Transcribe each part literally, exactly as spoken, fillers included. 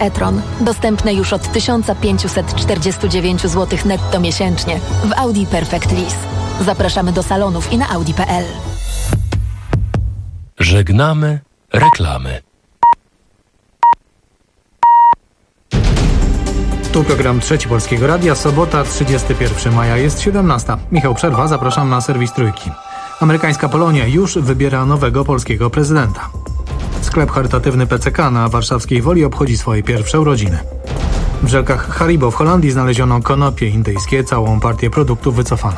e-tron. Dostępne już od tysiąc pięćset czterdzieści dziewięć złotych netto miesięcznie w Audi Perfect Lease. Zapraszamy do salonów i na audi kropka p l. Żegnamy reklamy. Tu program Trzeci Polskiego Radia, sobota, trzydziestego pierwszego maja, jest siedemnasta. Michał Przerwa, zapraszam na serwis Trójki. Amerykańska Polonia już wybiera nowego polskiego prezydenta. Sklep charytatywny P C K na warszawskiej Woli obchodzi swoje pierwsze urodziny. W rzekach Haribo w Holandii znaleziono konopie indyjskie, całą partię produktów wycofano.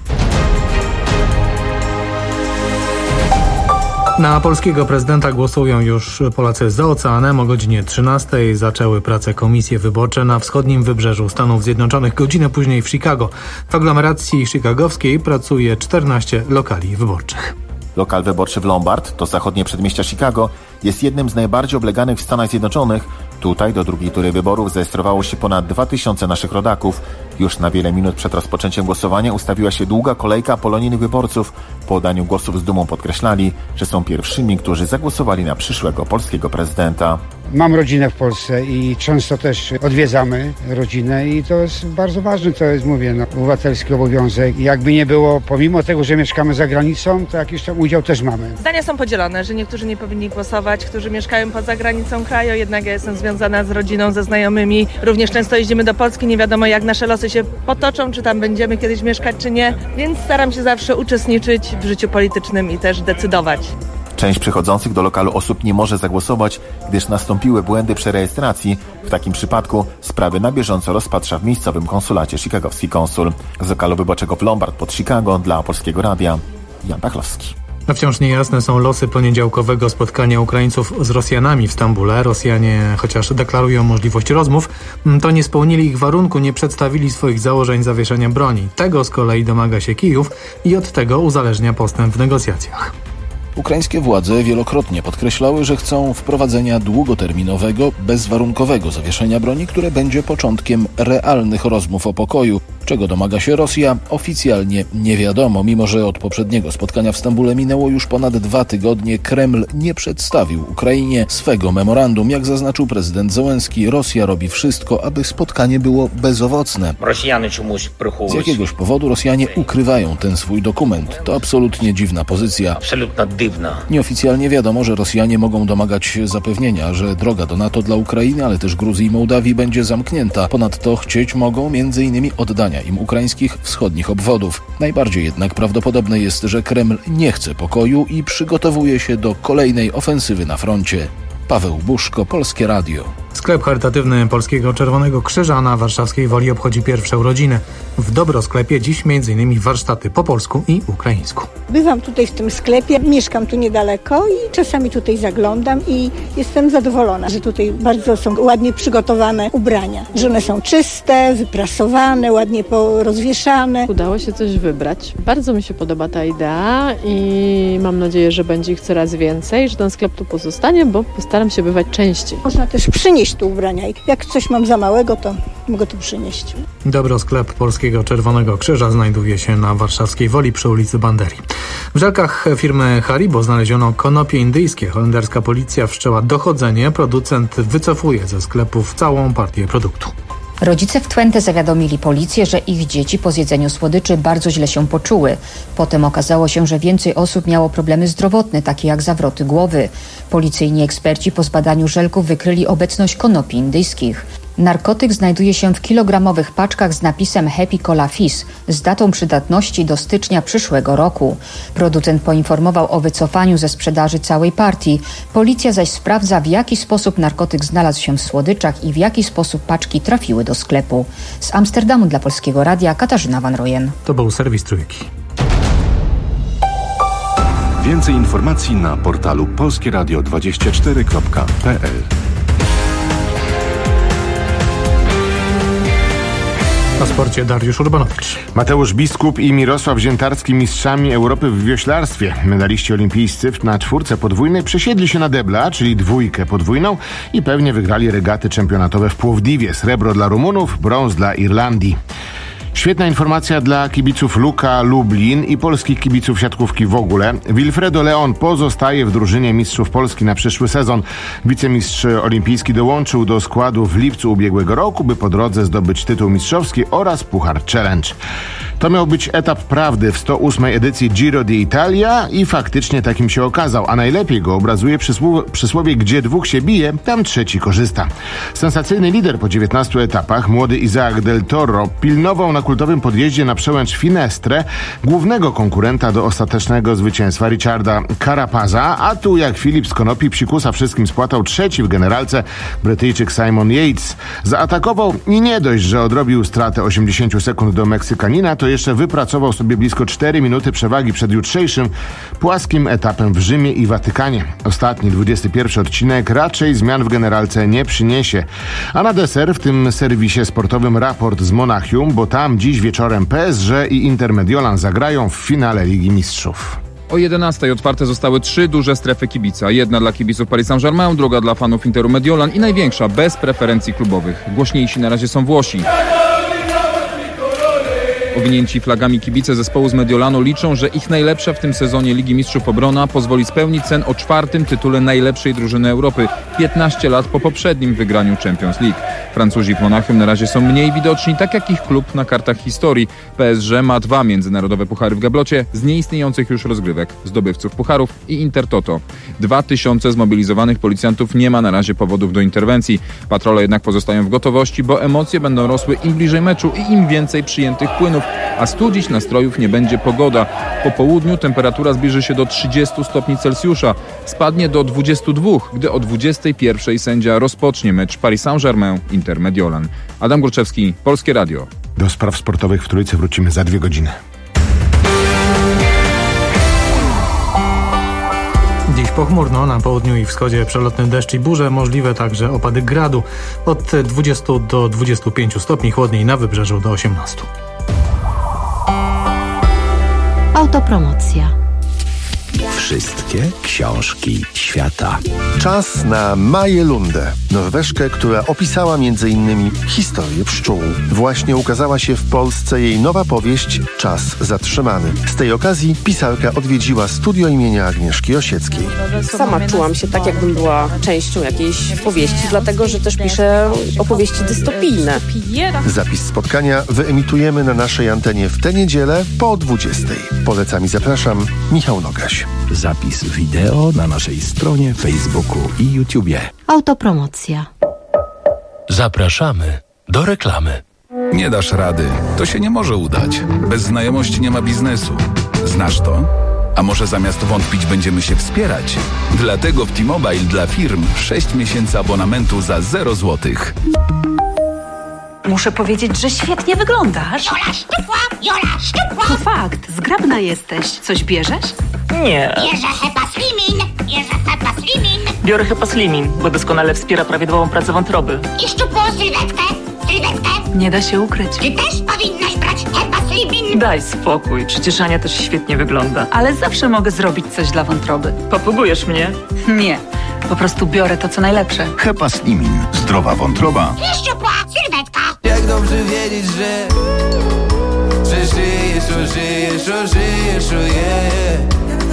Na polskiego prezydenta głosują już Polacy za oceanem. O godzinie trzynastej zaczęły pracę komisje wyborcze na wschodnim wybrzeżu Stanów Zjednoczonych. Godzinę później w Chicago. W aglomeracji chicagowskiej pracuje czternaście lokali wyborczych. Lokal wyborczy w Lombard, to zachodnie przedmieścia Chicago, jest jednym z najbardziej obleganych w Stanach Zjednoczonych. Tutaj do drugiej tury wyborów zarejestrowało się ponad dwa tysiące naszych rodaków. Już na wiele minut przed rozpoczęciem głosowania ustawiła się długa kolejka polonijnych wyborców. Po oddaniu głosów z dumą podkreślali, że są pierwszymi, którzy zagłosowali na przyszłego polskiego prezydenta. Mam rodzinę w Polsce i często też odwiedzamy rodzinę i to jest bardzo ważne, to jest, mówię, no, obywatelski obowiązek. I jakby nie było, pomimo tego, że mieszkamy za granicą, to jakiś tam udział też mamy. Zdania są podzielone, że niektórzy nie powinni głosować, którzy mieszkają poza granicą kraju, jednak ja jestem związana z rodziną, ze znajomymi. Również często jeździmy do Polski, nie wiadomo jak nasze losy się potoczą, czy tam będziemy kiedyś mieszkać, czy nie, więc staram się zawsze uczestniczyć w życiu politycznym i też decydować. Część przychodzących do lokalu osób nie może zagłosować, gdyż nastąpiły błędy przy rejestracji. W takim przypadku sprawy na bieżąco rozpatrza w miejscowym konsulacie chicagowski konsul. Z lokalu wyborczego w Lombard pod Chicago dla Polskiego Radia Jan Pachlowski. A wciąż niejasne są losy poniedziałkowego spotkania Ukraińców z Rosjanami w Stambule. Rosjanie, chociaż deklarują możliwość rozmów, to nie spełnili ich warunku, nie przedstawili swoich założeń zawieszenia broni. Tego z kolei domaga się Kijów i od tego uzależnia postęp w negocjacjach. Ukraińskie władze wielokrotnie podkreślały, że chcą wprowadzenia długoterminowego, bezwarunkowego zawieszenia broni, które będzie początkiem realnych rozmów o pokoju. Czego domaga się Rosja, oficjalnie nie wiadomo, mimo że od poprzedniego spotkania w Stambule minęło już ponad dwa tygodnie. Kreml nie przedstawił Ukrainie swego memorandum. Jak zaznaczył prezydent Zełenski, Rosja robi wszystko, aby spotkanie było bezowocne. Z jakiegoś powodu Rosjanie ukrywają ten swój dokument. To absolutnie dziwna pozycja. Nieoficjalnie wiadomo, że Rosjanie mogą domagać się zapewnienia, że droga do NATO dla Ukrainy, ale też Gruzji i Mołdawii będzie zamknięta. Ponadto chcieć mogą między innymi oddania im ukraińskich wschodnich obwodów. Najbardziej jednak prawdopodobne jest, że Kreml nie chce pokoju i przygotowuje się do kolejnej ofensywy na froncie. Paweł Buszko, Polskie Radio. Sklep charytatywny Polskiego Czerwonego Krzyża na warszawskiej Woli obchodzi pierwsze urodziny. W Dobrosklepie dziś m.in. warsztaty po polsku i ukraińsku. Bywam tutaj w tym sklepie, mieszkam tu niedaleko i czasami tutaj zaglądam i jestem zadowolona, że tutaj bardzo są ładnie przygotowane ubrania. Że one są czyste, wyprasowane, ładnie porozwieszane. Udało się coś wybrać. Bardzo mi się podoba ta idea i mam nadzieję, że będzie ich coraz więcej, że ten sklep tu pozostanie, bo postaram się bywać częściej. Można też przynieść tu ubrania i jak coś mam za małego, to mogę tu przynieść. Dobrosklep Polskiego Czerwonego Krzyża znajduje się na warszawskiej Woli przy ulicy Banderii. W rzekach firmy Haribo znaleziono konopie indyjskie. Holenderska policja wszczęła dochodzenie. Producent wycofuje ze sklepów całą partię produktu. Rodzice w Twente zawiadomili policję, że ich dzieci po zjedzeniu słodyczy bardzo źle się poczuły. Potem okazało się, że więcej osób miało problemy zdrowotne, takie jak zawroty głowy. Policyjni eksperci po zbadaniu żelków wykryli obecność konopi indyjskich. Narkotyk znajduje się w kilogramowych paczkach z napisem Happy Cola Fizz z datą przydatności do stycznia przyszłego roku. Producent poinformował o wycofaniu ze sprzedaży całej partii. Policja zaś sprawdza, w jaki sposób narkotyk znalazł się w słodyczach i w jaki sposób paczki trafiły do sklepu. Z Amsterdamu dla Polskiego Radia Katarzyna Van Rojen. To był serwis Trójki. Więcej informacji na portalu polskieradio dwadzieścia cztery kropka p l. Na sporcie Dariusz Urbanowicz. Mateusz Biskup i Mirosław Ziętarski mistrzami Europy w wioślarstwie. Medaliści olimpijscy na czwórce podwójnej przesiedli się na debla, czyli dwójkę podwójną i pewnie wygrali regaty czempionatowe w Płowdiwie. Srebro dla Rumunów, brąz dla Irlandii. Świetna informacja dla kibiców Luka Lublin i polskich kibiców siatkówki w ogóle. Wilfredo Leon pozostaje w drużynie mistrzów Polski na przyszły sezon. Wicemistrz olimpijski dołączył do składu w lipcu ubiegłego roku, by po drodze zdobyć tytuł mistrzowski oraz Puchar Challenge. To miał być etap prawdy w sto ósmej edycji Giro d'Italia i faktycznie takim się okazał, a najlepiej go obrazuje przysłowie, przysłowie gdzie dwóch się bije, tam trzeci korzysta. Sensacyjny lider po dziewiętnastu etapach, młody Isaac del Toro, pilnował na kultowym podjeździe na przełęcz Finestre głównego konkurenta do ostatecznego zwycięstwa Richarda Carapaza, a tu jak Filip z Konopi psikusa wszystkim spłatał trzeci w generalce Brytyjczyk Simon Yates. Zaatakował i nie dość, że odrobił stratę osiemdziesiąt sekund do Meksykanina, to jeszcze wypracował sobie blisko cztery minuty przewagi przed jutrzejszym płaskim etapem w Rzymie i Watykanie. Ostatni, dwudziesty pierwszy odcinek raczej zmian w generalce nie przyniesie. A na deser w tym serwisie sportowym raport z Monachium, bo tam dziś wieczorem P S G i Inter Mediolan zagrają w finale Ligi Mistrzów. O jedenastej otwarte zostały trzy duże strefy kibica. Jedna dla kibiców Paris Saint-Germain, druga dla fanów Interu Mediolan i największa bez preferencji klubowych. Głośniejsi na razie są Włosi. Owinięci flagami kibice zespołu z Mediolanu liczą, że ich najlepsza w tym sezonie Ligi Mistrzów obrona pozwoli spełnić sen o czwartym tytule najlepszej drużyny Europy, piętnaście lat po poprzednim wygraniu Champions League. Francuzi w Monachium na razie są mniej widoczni, tak jak ich klub na kartach historii. P S G ma dwa międzynarodowe puchary w gablocie z nieistniejących już rozgrywek, zdobywców pucharów i Intertoto. Dwa tysiące zmobilizowanych policjantów nie ma na razie powodów do interwencji. Patrole jednak pozostają w gotowości, bo emocje będą rosły im bliżej meczu i im więcej przyjętych płynów, a studzić nastrojów nie będzie pogoda. Po południu temperatura zbliży się do trzydziestu stopni Celsjusza. Spadnie do dwudziestu dwóch, gdy o dwudziestej pierwszej sędzia rozpocznie mecz Paris Saint-Germain Inter Mediolan. Adam Górczewski, Polskie Radio. Do spraw sportowych w Trójce wrócimy za dwie godziny. Dziś pochmurno, na południu i wschodzie przelotny deszcz i burze, możliwe także opady gradu. Od dwudziestu do dwudziestu pięciu stopni, chłodniej na wybrzeżu do osiemnastu. Autopromocja. Wszystkie książki świata. Czas na Maję Lundę, Norweżkę, która opisała między innymi historię pszczół. Właśnie ukazała się w Polsce jej nowa powieść Czas zatrzymany. Z tej okazji pisarka odwiedziła studio imienia Agnieszki Osieckiej. Sama czułam się tak, jakbym była częścią jakiejś powieści, dlatego że też piszę opowieści dystopijne. Zapis spotkania wyemitujemy na naszej antenie w tę niedzielę po dwudziestej. Polecam i zapraszam, Michał Nogaś. Zapis wideo na naszej stronie, Facebooku i YouTubie. Autopromocja. Zapraszamy do reklamy. Nie dasz rady. To się nie może udać. Bez znajomości nie ma biznesu. Znasz to? A może zamiast wątpić będziemy się wspierać? Dlatego w T-Mobile dla firm sześć miesięcy abonamentu za zero złotych. Muszę powiedzieć, że świetnie wyglądasz. Jola szczupła, Jola szczupła. To fakt, zgrabna jesteś. Coś bierzesz? Nie. Bierze Hepa Slimin, bierze Hepa Slimin. Biorę Hepa Slimin, bo doskonale wspiera prawidłową pracę wątroby. I szczupłą sylwetkę, sylwetkę. Nie da się ukryć. Ty też powinnaś brać Hepa Slimin. Daj spokój, przecież Ania też świetnie wygląda. Ale zawsze mogę zrobić coś dla wątroby. Popugujesz mnie? Nie, po prostu biorę to, co najlepsze. Hepa Slimin. Zdrowa wątroba. I szczupła sylwetka. Jak dobrze wiedzieć, że że żyjesz, o żyjesz, o żyjesz, o je.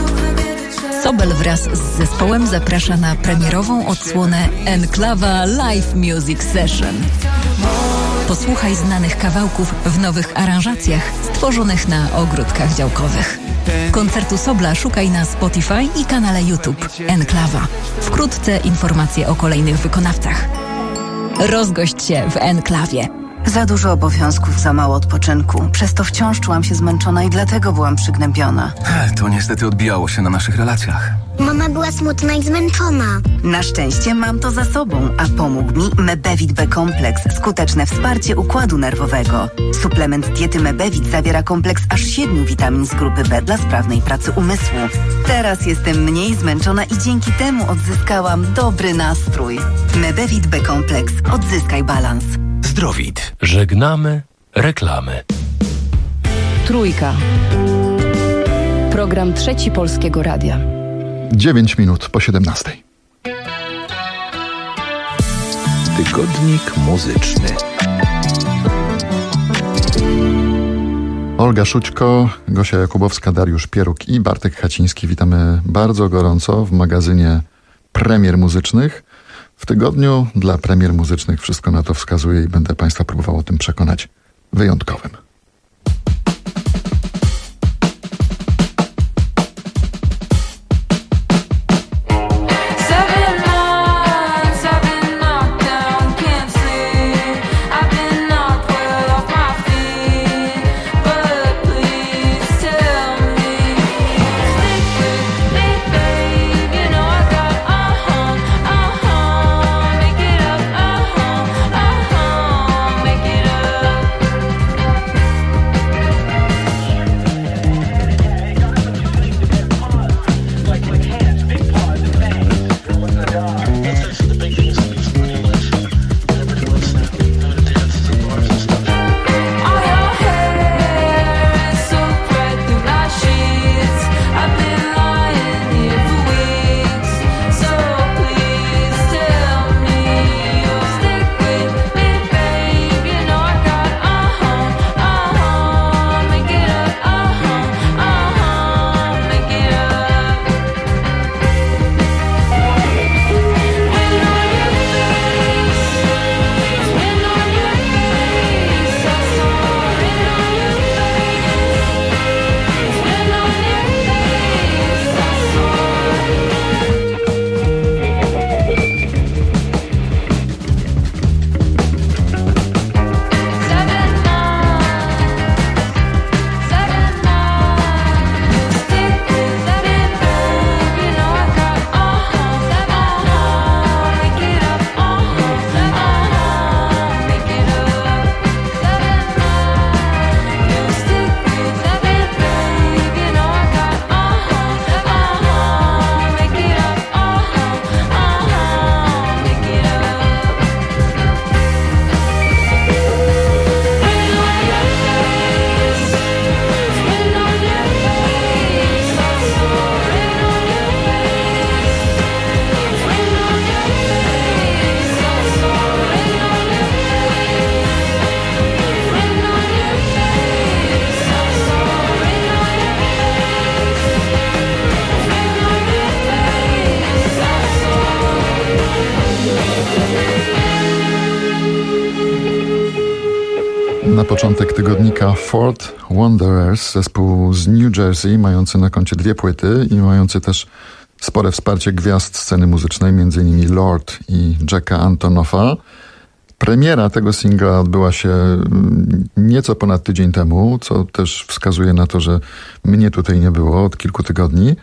Sobel wraz z zespołem zaprasza na premierową odsłonę Enklawa Live Music Session. Posłuchaj znanych kawałków w nowych aranżacjach stworzonych na ogródkach działkowych. Koncertu Sobla szukaj na Spotify i kanale YouTube Enklawa. Wkrótce informacje o kolejnych wykonawcach. Rozgość się w Enklawie. Za dużo obowiązków, za mało odpoczynku. Przez to wciąż czułam się zmęczona i dlatego byłam przygnębiona. To niestety odbijało się na naszych relacjach. Mama była smutna i zmęczona. Na szczęście mam to za sobą, a pomógł mi Mebevit B-kompleks. Skuteczne wsparcie układu nerwowego. Suplement diety Mebevit zawiera kompleks aż siedmiu witamin z grupy B dla sprawnej pracy umysłu. Teraz jestem mniej zmęczona i dzięki temu odzyskałam dobry nastrój. Mebevit B-kompleks. Odzyskaj balans. Zdrowit. Żegnamy reklamy. Trójka. Program Trzeci Polskiego Radia. dziewięć minut po siedemnastej. Tygodnik muzyczny. Olga Szućko, Gosia Jakubowska, Dariusz Pieruk i Bartek Chaciński. Witamy bardzo gorąco w magazynie Premier Muzycznych. W tygodniu dla premier muzycznych wszystko na to wskazuje i będę Państwa próbował o tym przekonać wyjątkowym. Na początek tygodnika Fort Wanderers, zespół z New Jersey, mający na koncie dwie płyty i mający też spore wsparcie gwiazd sceny muzycznej, między innymi Lord i Jacka Antonoffa. Premiera tego singla odbyła się nieco ponad tydzień temu, co też wskazuje na to, że mnie tutaj nie było od kilku tygodni.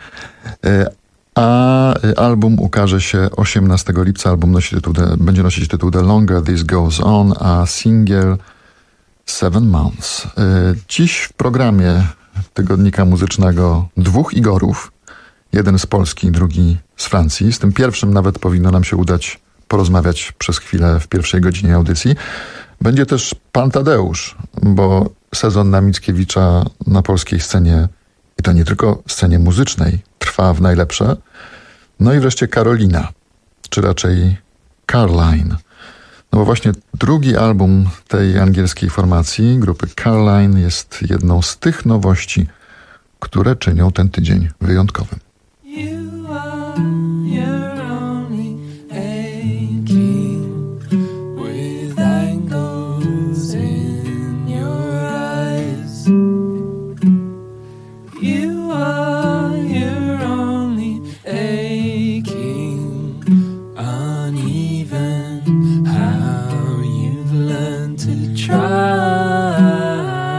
A album ukaże się osiemnastego lipca. Album nosi tytuł, będzie nosić tytuł The Longer This Goes On, a singiel Seven Months. Dziś w programie tygodnika muzycznego dwóch Igorów. Jeden z Polski, drugi z Francji. Z tym pierwszym nawet powinno nam się udać porozmawiać przez chwilę w pierwszej godzinie audycji. Będzie też pan Tadeusz, bo sezon na Mickiewicza na polskiej scenie, i to nie tylko scenie muzycznej, trwa w najlepsze. No i wreszcie Karolina, czy raczej Caroline. No bo właśnie drugi album tej angielskiej formacji, grupy Caroline, jest jedną z tych nowości, które czynią ten tydzień wyjątkowym.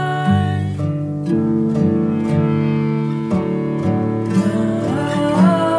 Try.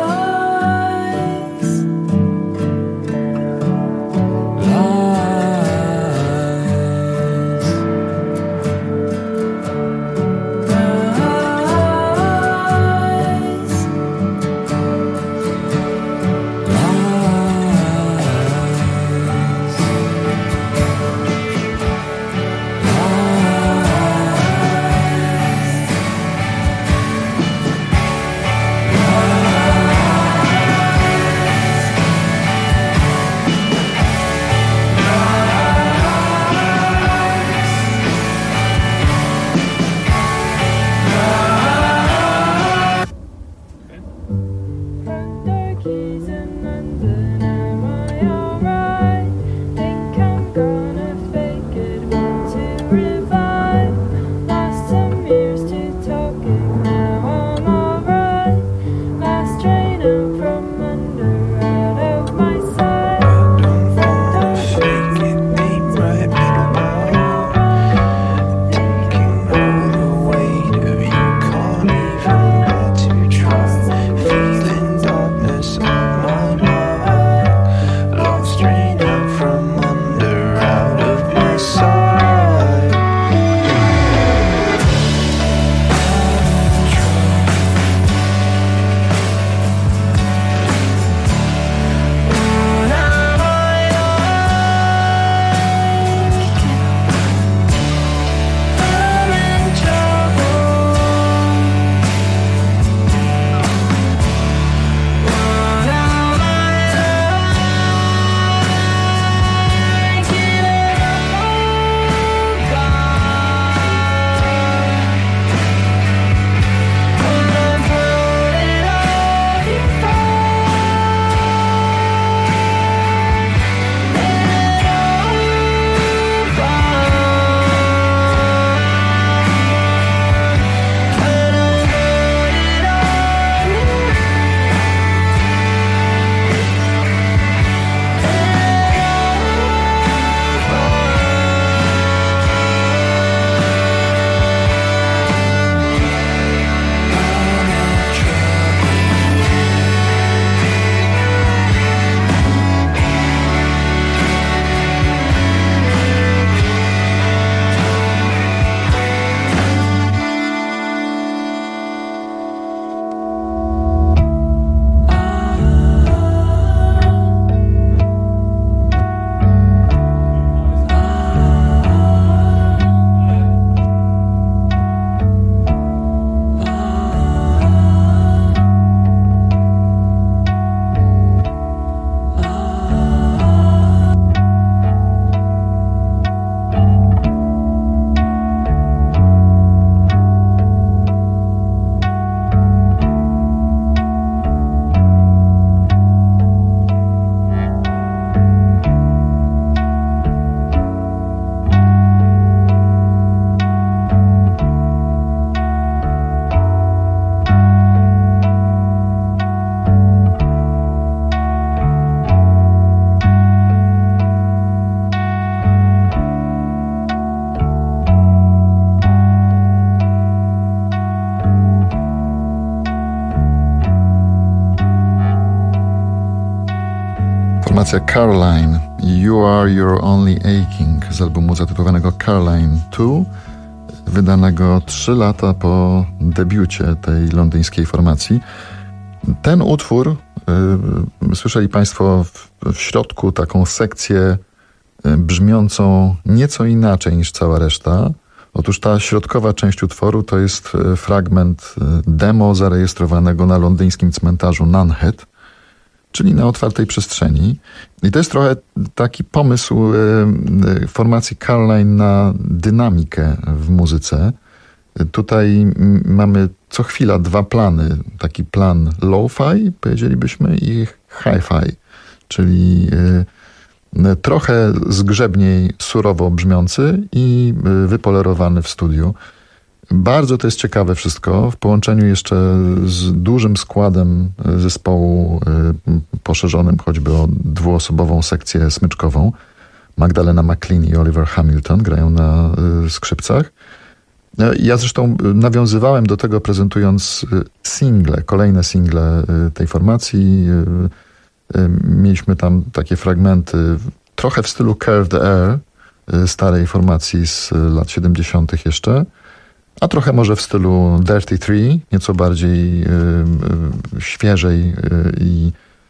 Formacja Caroline. You Are Your Only Aching z albumu zatytułowanego Caroline dwa, wydanego trzy lata po debiucie tej londyńskiej formacji. Ten utwór, y, słyszeli Państwo w, w środku taką sekcję y, brzmiącą nieco inaczej niż cała reszta. Otóż ta środkowa część utworu to jest y, fragment y, demo zarejestrowanego na londyńskim cmentarzu Nunhead, czyli na otwartej przestrzeni. I to jest trochę taki pomysł y, y, formacji Caroline na dynamikę w muzyce. Y, tutaj y, mamy co chwila dwa plany. Taki plan lo-fi, powiedzielibyśmy, i hi-fi, czyli y, y, trochę zgrzebniej, surowo brzmiący i y, wypolerowany w studiu. Bardzo to jest ciekawe wszystko, w połączeniu jeszcze z dużym składem zespołu y, poszerzonym choćby o dwuosobową sekcję smyczkową. Magdalena McLean i Oliver Hamilton grają na y, skrzypcach. Ja zresztą nawiązywałem do tego, prezentując single, kolejne single tej formacji. Mieliśmy tam takie fragmenty trochę w stylu Curve the Air, starej formacji z lat siedemdziesiątych jeszcze, a trochę może w stylu Dirty Three, nieco bardziej y, y, świeżej y, i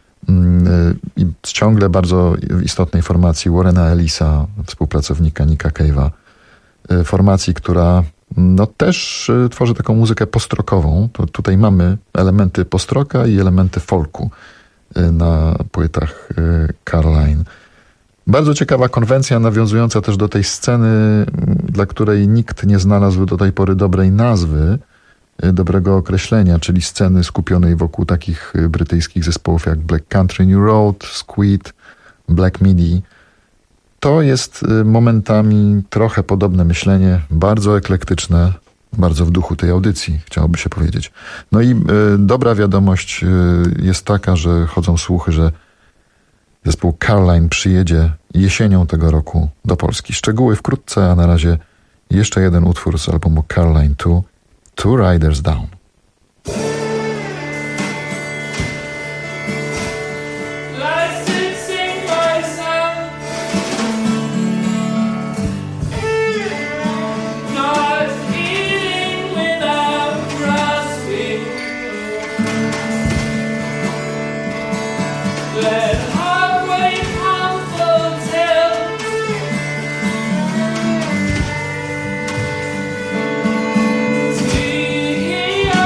y, ciągle bardzo istotnej formacji Warrena Ellisa, współpracownika Nicka Cave'a. Y, formacji, która no, też y, tworzy taką muzykę postrokową. To tutaj mamy elementy postroka i elementy folku y, na płytach y, Caroline. Bardzo ciekawa konwencja, nawiązująca też do tej sceny, dla której nikt nie znalazł do tej pory dobrej nazwy, dobrego określenia, czyli sceny skupionej wokół takich brytyjskich zespołów jak Black Country New Road, Squid, Black Midi. To jest momentami trochę podobne myślenie, bardzo eklektyczne, bardzo w duchu tej audycji, chciałoby się powiedzieć. No i y, dobra wiadomość y, jest taka, że chodzą słuchy, że zespół Caroline przyjedzie jesienią tego roku do Polski. Szczegóły wkrótce, a na razie jeszcze jeden utwór z albumu Caroline dwa, Two Riders Down. Yeah.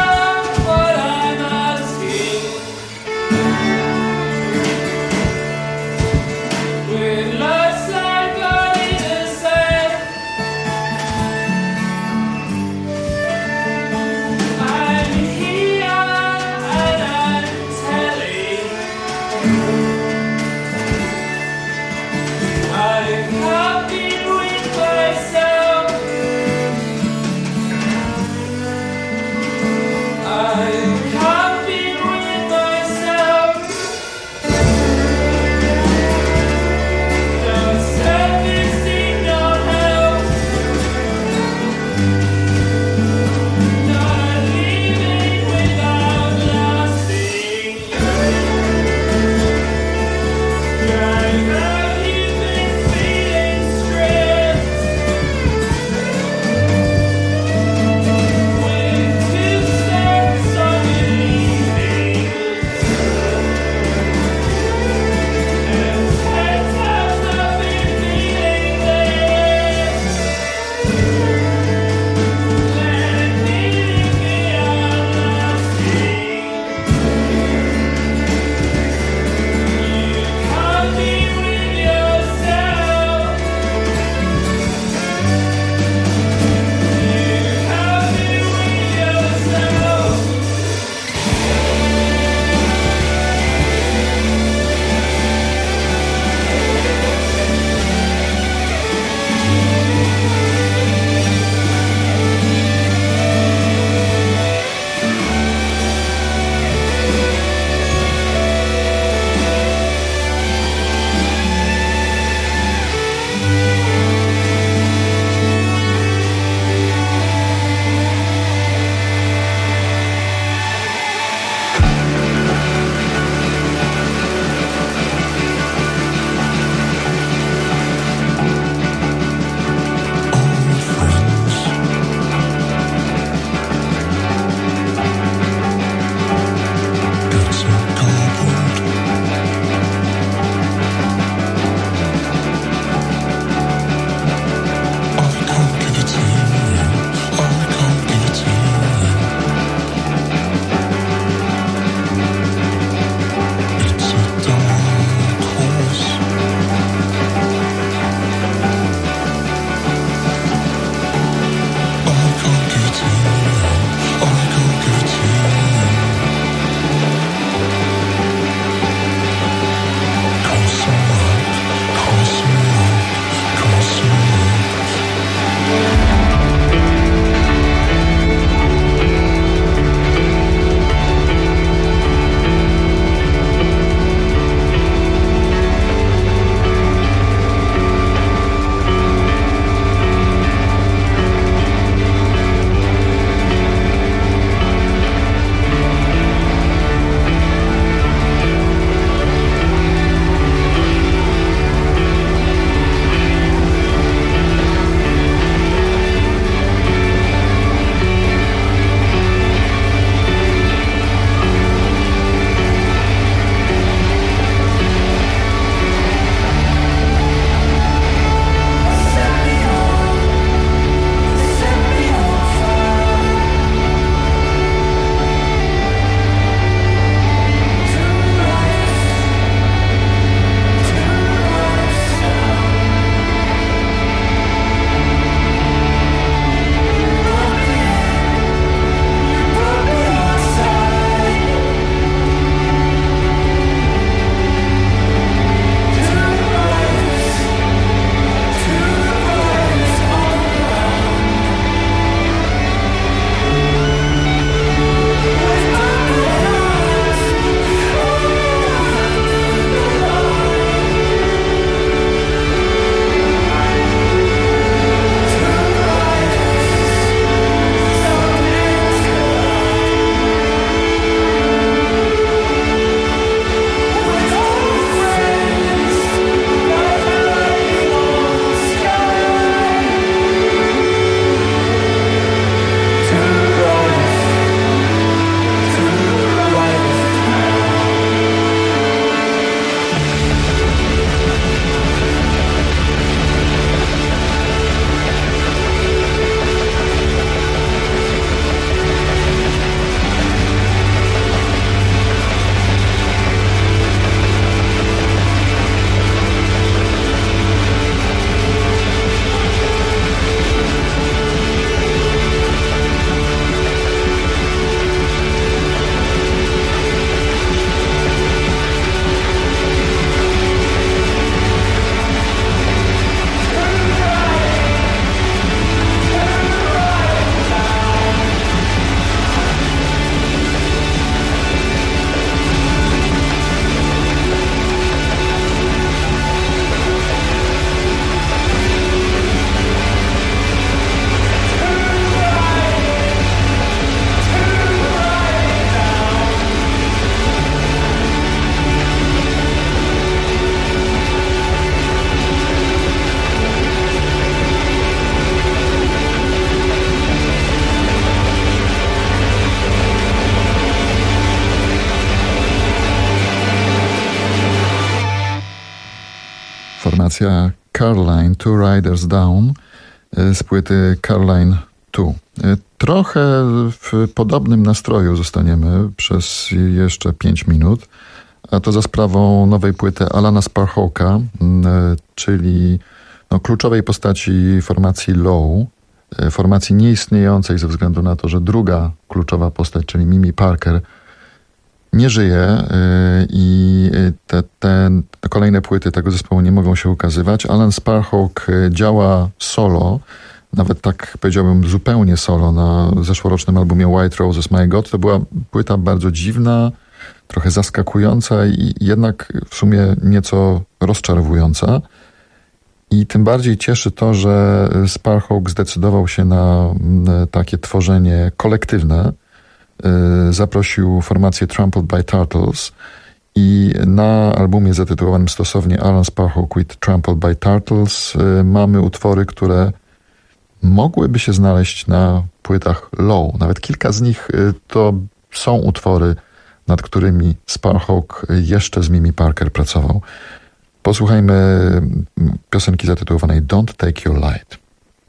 wersja Caroline, Two Riders Down z płyty Caroline two. Trochę w podobnym nastroju zostaniemy przez jeszcze pięć minut, a to za sprawą nowej płyty Alana Sparhawka, czyli no, kluczowej postaci formacji Low, formacji nieistniejącej ze względu na to, że druga kluczowa postać, czyli Mimi Parker, nie żyje i te, te, te kolejne płyty tego zespołu nie mogą się ukazywać. Alan Sparhawk działa solo, nawet tak powiedziałbym zupełnie solo na zeszłorocznym albumie White Roses My God. To była płyta bardzo dziwna, trochę zaskakująca i jednak w sumie nieco rozczarowująca. I tym bardziej cieszy to, że Sparhawk zdecydował się na takie tworzenie kolektywne. Zaprosił formację Trampled by Turtles i na albumie zatytułowanym stosownie Alan Sparhawk with Trampled by Turtles mamy utwory, które mogłyby się znaleźć na płytach Low. Nawet kilka z nich to są utwory, nad którymi Sparhawk jeszcze z Mimi Parker pracował. Posłuchajmy piosenki zatytułowanej Don't Take Your Light.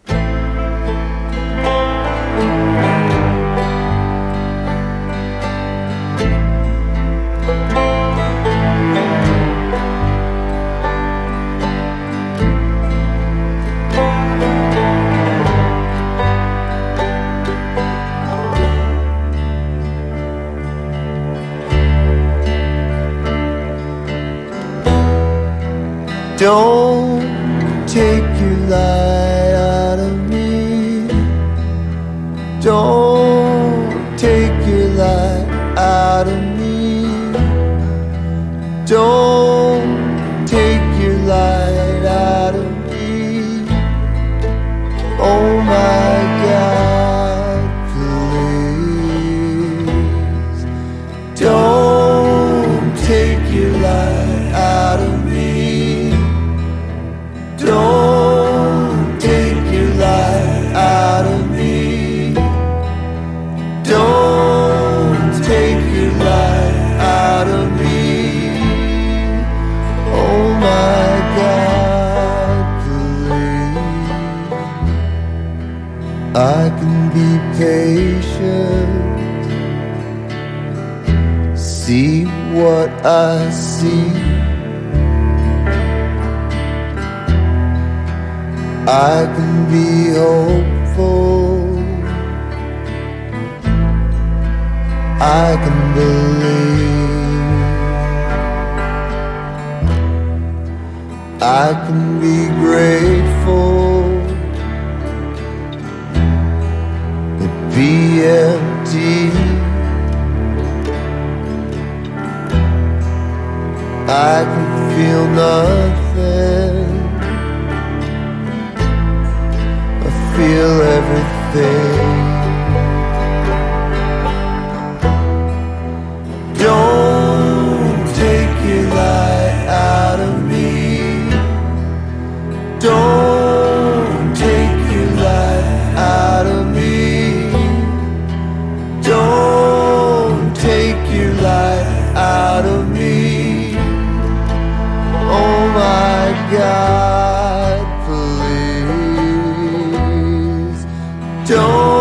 Don't take your light out of me. Don't take your light out of me. Don't take your light out of me. Oh my God, please. Don't take your light out of me. Don't take your light out of me. Don't take your light out of me. Oh my God, please. I can be patient, see what I see. I can be hopeful, I can believe, I can be grateful, but be empty. I can feel nothing, feel everything. Don't take your light out of me. Don't take your light out of me. Don't take your light out of me. Oh my God, don't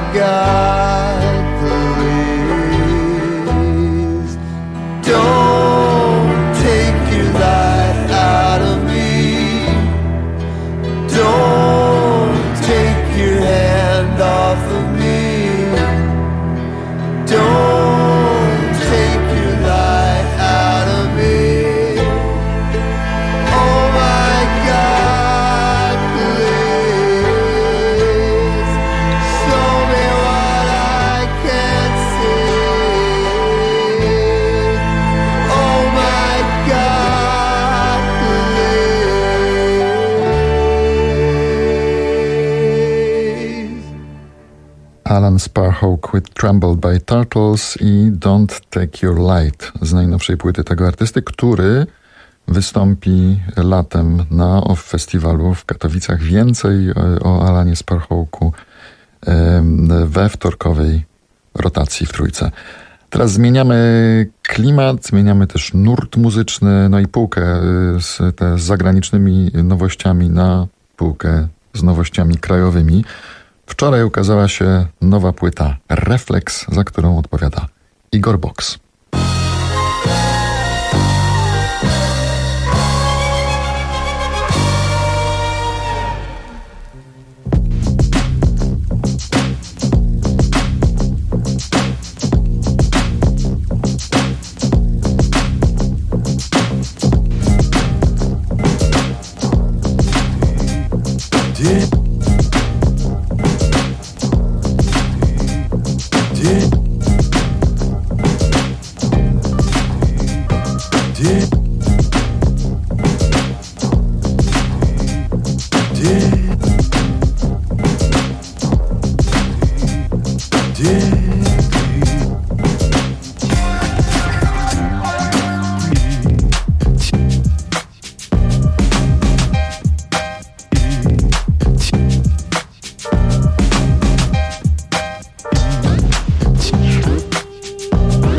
God, please don't take your light out of me. Don't take your hand off of me. Don't take your light out of me. Oh my God, please show me what I can't see. Oh my God, please. Alan Sparhawk with Trembled by Turtles i Don't Take Your Light z najnowszej płyty tego artysty, który wystąpi latem na O F F Festiwalu w Katowicach. Więcej o Alanie Sparhawku we wtorkowej rotacji w Trójce. Teraz zmieniamy klimat, zmieniamy też nurt muzyczny, no i półkę z, te, z zagranicznymi nowościami na półkę z nowościami krajowymi. Wczoraj ukazała się nowa płyta Reflex, za którą odpowiada Igor Box. Did